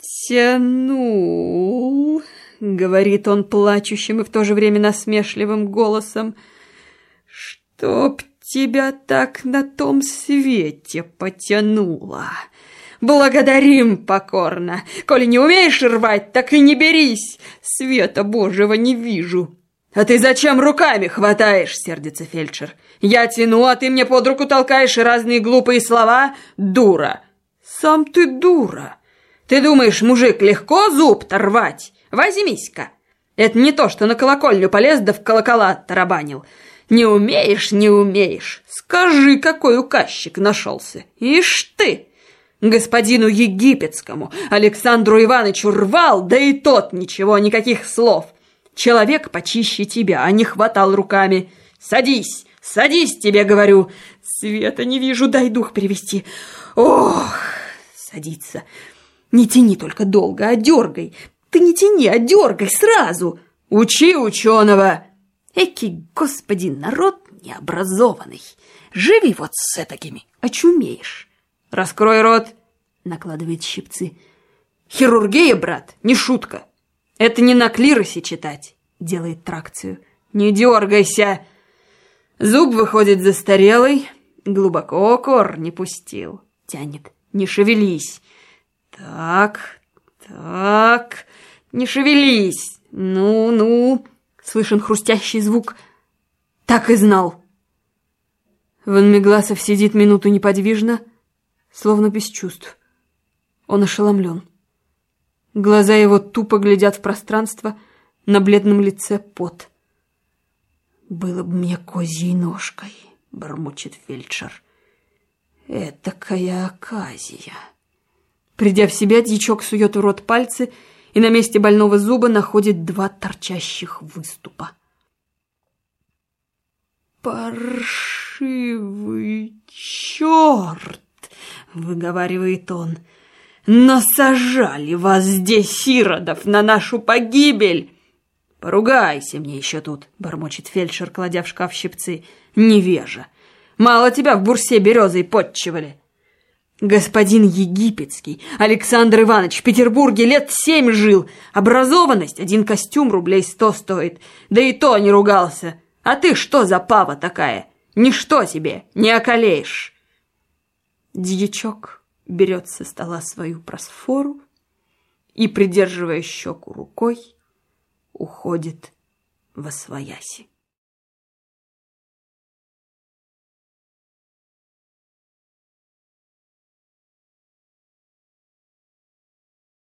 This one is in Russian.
потянул, говорит он плачущим и в то же время насмешливым голосом, чтоб тебя так на том свете потянуло. Благодарим покорно. Коли не умеешь рвать, так и не берись. Света Божьего не вижу. А ты зачем руками хватаешь, сердится фельдшер. Я тяну, а ты мне под руку толкаешь и разные глупые слова. Дура. Сам ты дура. Ты думаешь, мужик, легко зуб-то рвать? Возьмись-ка. Это не то, что на колокольню полез да в колокола тарабанил. Не умеешь, не умеешь. Скажи, какой указчик нашелся. Ишь ты! Господину египетскому Александру Ивановичу рвал, да и тот ничего, никаких слов. Человек почище тебя, а не хватал руками. Садись, садись, тебе говорю. Света не вижу, дай дух перевести. Ох, садиться. Не тяни только долго, а дергай. Ты не тяни, а дергай сразу. Учи ученого. Эки, господи, народ необразованный. Живи вот с такими, очумеешь. Раскрой рот, накладывает щипцы. Хирургия, брат, не шутка. Это не на клиросе читать, делает тракцию. Не дергайся. Зуб выходит застарелый, глубоко корни пустил. Тянет, не шевелись. Так, так, не шевелись. Ну. Слышен хрустящий звук. Так и знал. Ван Мегласов сидит минуту неподвижно, словно без чувств. Он ошеломлен. Глаза его тупо глядят в пространство, на бледном лице пот. «Было бы мне козьей ножкой», — бормочет фельдшер. «Этакая оказия». Придя в себя, дьячок сует в рот пальцы и на месте больного зуба находит 2 торчащих выступа. «Паршивый черт!» — выговаривает он. «Насажали вас здесь, иродов, на нашу погибель!» «Поругайся мне еще тут», — бормочет фельдшер, кладя в шкаф щипцы. «Невежа! Мало тебя в бурсе березой подчивали!» Господин египетский Александр Иванович в Петербурге лет 7 жил. Образованность 1 костюм рублей 100 стоит. Да и то не ругался. А ты что за пава такая? Ничто тебе, не околеешь. Дьячок берет со стола свою просфору и, придерживая щеку рукой, уходит восвояси.